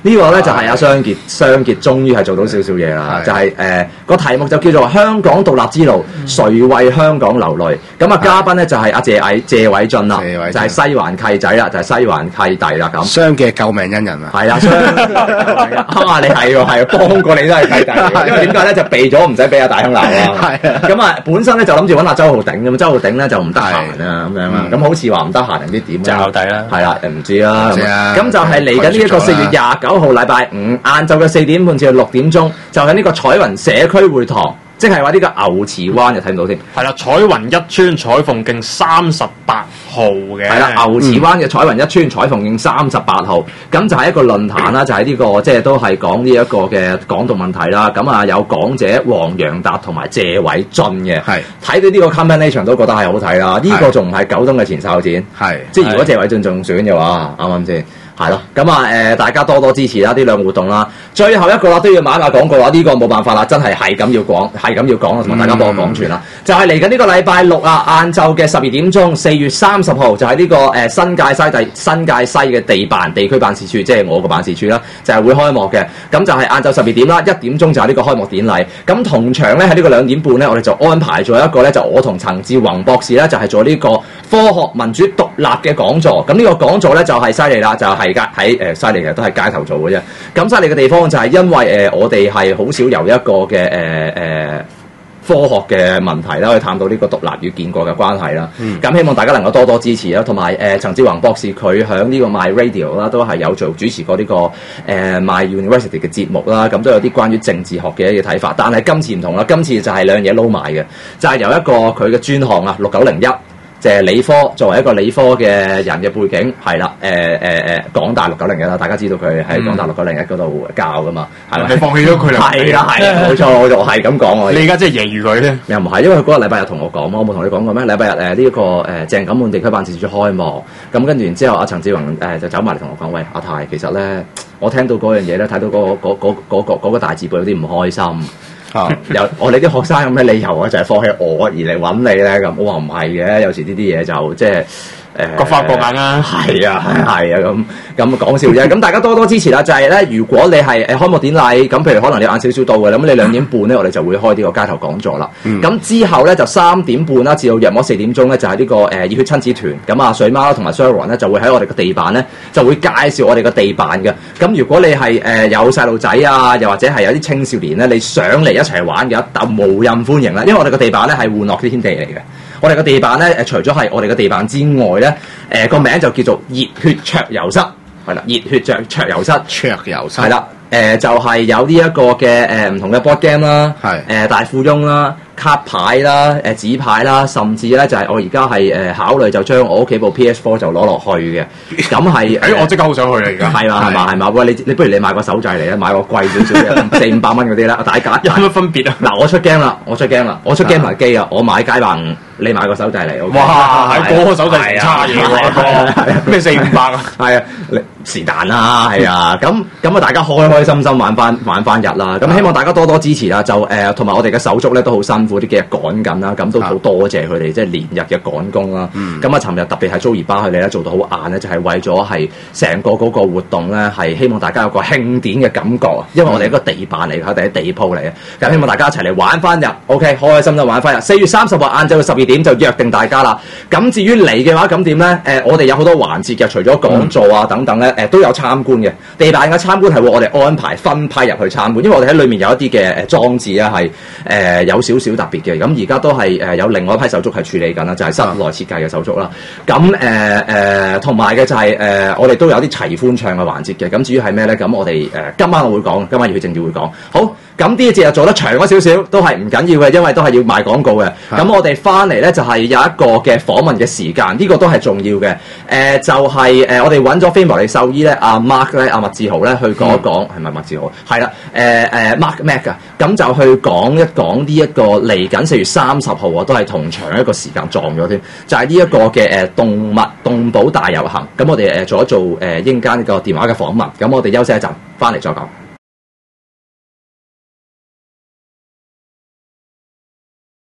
呢個咧就係阿雙傑，雙傑終於係做到少少嘢啦，就係誒個題目就叫做香港獨立之路，誰為香港流淚？咁啊嘉賓咧就係阿謝偉謝偉俊啦，就係西環契仔啦，就係西環契弟啦咁。 雙嘅救命恩人啊！ 係啦，雙啊你係喎，係幫過你都係契弟，因為點解咧就避咗唔使俾阿大亨鬧啊。係啊，咁啊本身咧就諗住揾阿周浩鼎咁，周浩鼎咧就唔得閒啊咁樣啦，咁好似話唔得閒定唔知點就底啦， 係啦，唔知啦， 咁咁就係嚟緊呢一個四月廿九號禮拜五晏晝嘅四點半至到六點鐘，就喺呢個彩雲社區會堂，即係話呢個牛池灣就睇唔到添。 係啦，彩雲一村彩鳳徑三十八號嘅。 係啦，牛池灣嘅彩雲一村彩鳳徑三十八號，咁就係一個論壇啦，就係呢個即係都係講呢一個嘅港獨問題啦。咁啊有講者黃洋達同埋謝偉俊嘅，係睇到呢個 combination 都覺得係好睇啦。呢個仲唔係九東嘅前哨戰，係即係如果謝偉俊仲選嘅話，啱唔啱先？係咯，咁啊誒，大家多多支持啦，呢兩個活動啦。最後一個啦，都要買下廣告啦，呢、這個冇辦法啦，真係係咁要講，係咁要講，同埋大家幫我講傳啦。嗯、就係嚟緊呢個禮拜六啊，晏晝嘅十二點鐘，四月三十號就係呢、這個誒、呃、新界西地新界西嘅地辦地區辦事處，即係我個辦事處啦，就係、是、會開幕嘅。咁就係晏晝十二點啦，一點鐘就係呢個開幕典禮。咁同場咧喺呢個兩點半咧，我哋就安排咗一個咧，就我同陳志宏博士咧，就係、是、做呢個科學民主獨立嘅講座。咁呢個講座咧就係犀利啦，就係、是。喺誒犀利嘅都係街頭做嘅啫，咁犀利嘅地方就係因為誒、呃、我哋係好少由一個嘅誒誒科學嘅問題啦，去探到呢個獨立與建國嘅關係啦。咁、嗯、希望大家能夠多多支持啦，同埋誒陳志宏博士佢響呢個 My Radio 啦，都係有做主持過呢、這個誒、呃、My University 嘅節目啦，咁都有啲關於政治學嘅一啲睇法。但係今次唔同啦，今次就係兩樣嘢撈埋嘅，就係、是、由一個佢嘅專項啊六九零一。就係理科作為一個理科嘅人嘅背景，係啦，誒誒誒，港大六九零一啦，大家知道佢喺港大六九零一嗰度教噶嘛，係咪、嗯？你放棄咗佢啦？係啦係啦，冇錯，我就係咁講我。你而家即係揶揄佢咧？又唔係，因為佢嗰個禮拜日同我講嘛，我冇同你講過咩？禮拜日誒呢一個誒鄭錦滿地區辦事處開幕，咁跟住然之後，阿陳志宏誒就走埋嚟同我講，喂，阿泰，其實咧，我聽到嗰樣嘢咧，睇到嗰、嗰個嗰嗰嗰嗰個大字報有啲唔開心。啊！有我哋啲學生有咩理由啊？就係、是、放棄我而嚟揾你咧咁。我話唔係嘅，有時呢啲嘢就即係誒各花各眼啦。係啊，係啊，咁咁講笑啫。咁大家多多支持啦。就係、是、咧，如果你係誒開幕典禮，咁譬如可能你晏少少到嘅，咁你兩點半咧，我哋就會開呢個街頭講座啦。咁、嗯、之後咧就三點半啦，至到約莫四點鐘咧，就係、是、呢、這個誒熱血親子團。咁啊，水媽同埋 Sharon 咧就會喺我哋嘅地板咧，就會介紹我哋嘅地板嘅。咁如果你係誒、呃、有細路仔啊，又或者係有啲青少年咧，你上嚟一齊玩嘅，就無任歡迎啦。因為我哋嘅地板咧係玩樂天地嚟嘅。我哋嘅地板咧誒，除咗係我哋嘅地板之外咧，誒、呃、個名就叫做熱血桌遊室，係啦，熱血桌桌遊室， 桌遊室， 係啦，誒、呃、就係、是、有呢一個嘅誒唔同嘅 board game 啦，係誒、呃、大富翁啦。卡牌啦、誒、呃、紙牌啦，甚至咧就係、是、我而家係誒考慮就將我屋企部 P S 四 就攞落去嘅，咁係誒我即刻好想去啊！而家係嘛係嘛係嘛，喂，你你不如你買個手掣嚟啊，買個貴少少嘅四五百蚊嗰啲啦，大家有乜分別啊？嗱，我出 game 啦，我出 game 啦，我出 game 埋機啊，我買街霸五，你買個手掣嚟， OK？ 哇！喺嗰個手掣差嘢喎，咩四五百啊？係啊，是但啦，係啊，咁咁啊，大家開開心心玩翻玩翻日啦，咁希望大家多多支持啦，就誒同埋我哋嘅手足咧都好辛苦，啲幾日趕緊啦，咁都好多謝佢哋即係連日嘅趕工啦。咁啊，尋日特別係 Joey 巴佢哋咧做到好晏咧，就係、是、為咗係成個嗰個活動咧，係希望大家有個慶典嘅感覺啊，因為我哋一個地辦嚟嘅，我哋係地鋪嚟嘅，咁希望大家一齊嚟玩翻日 ，OK， 開開心心玩翻日。四月三十號晏晝嘅十二點就約定大家啦。咁至於嚟嘅話，咁點咧？誒、呃，我哋有好多環節嘅，除咗講座啊等等咧，誒、呃、都有參觀嘅。地辦嘅參觀係會我哋安排分批入去參觀，因為我哋喺裏面有一啲嘅誒裝置咧係誒有少少特別嘅。咁而家都係誒、呃、有另外一批手足係處理緊啦，就係、是、室內設計嘅手足啦。咁誒誒同埋嘅就係、是、誒、呃、我哋都有啲齊歡唱嘅環節嘅。咁至於係咩咧？咁我哋誒、呃、今晚我會講，今晚熱血政治會講。好。咁呢一節又做得長咗少少，都係唔緊要嘅，因為都係要賣廣告嘅。咁我哋翻嚟咧就係、是、有一個嘅訪問嘅時間，呢、這個都係重要嘅。誒、呃、就係、是、誒、呃、我哋揾咗非牟利獸醫咧，阿、啊、Mark 咧，阿、啊、麥志豪咧去講一講，係咪、嗯、麥志豪？係啦，誒、呃、誒、呃、Mark Mac 啊，咁就去講一講呢一個嚟緊四月三十號啊，都係同場一個時間撞咗添，就係呢一個嘅誒動物動保大遊行。咁我哋誒做一做誒英間呢個電話嘅訪問，咁我哋休息一陣，翻嚟再講。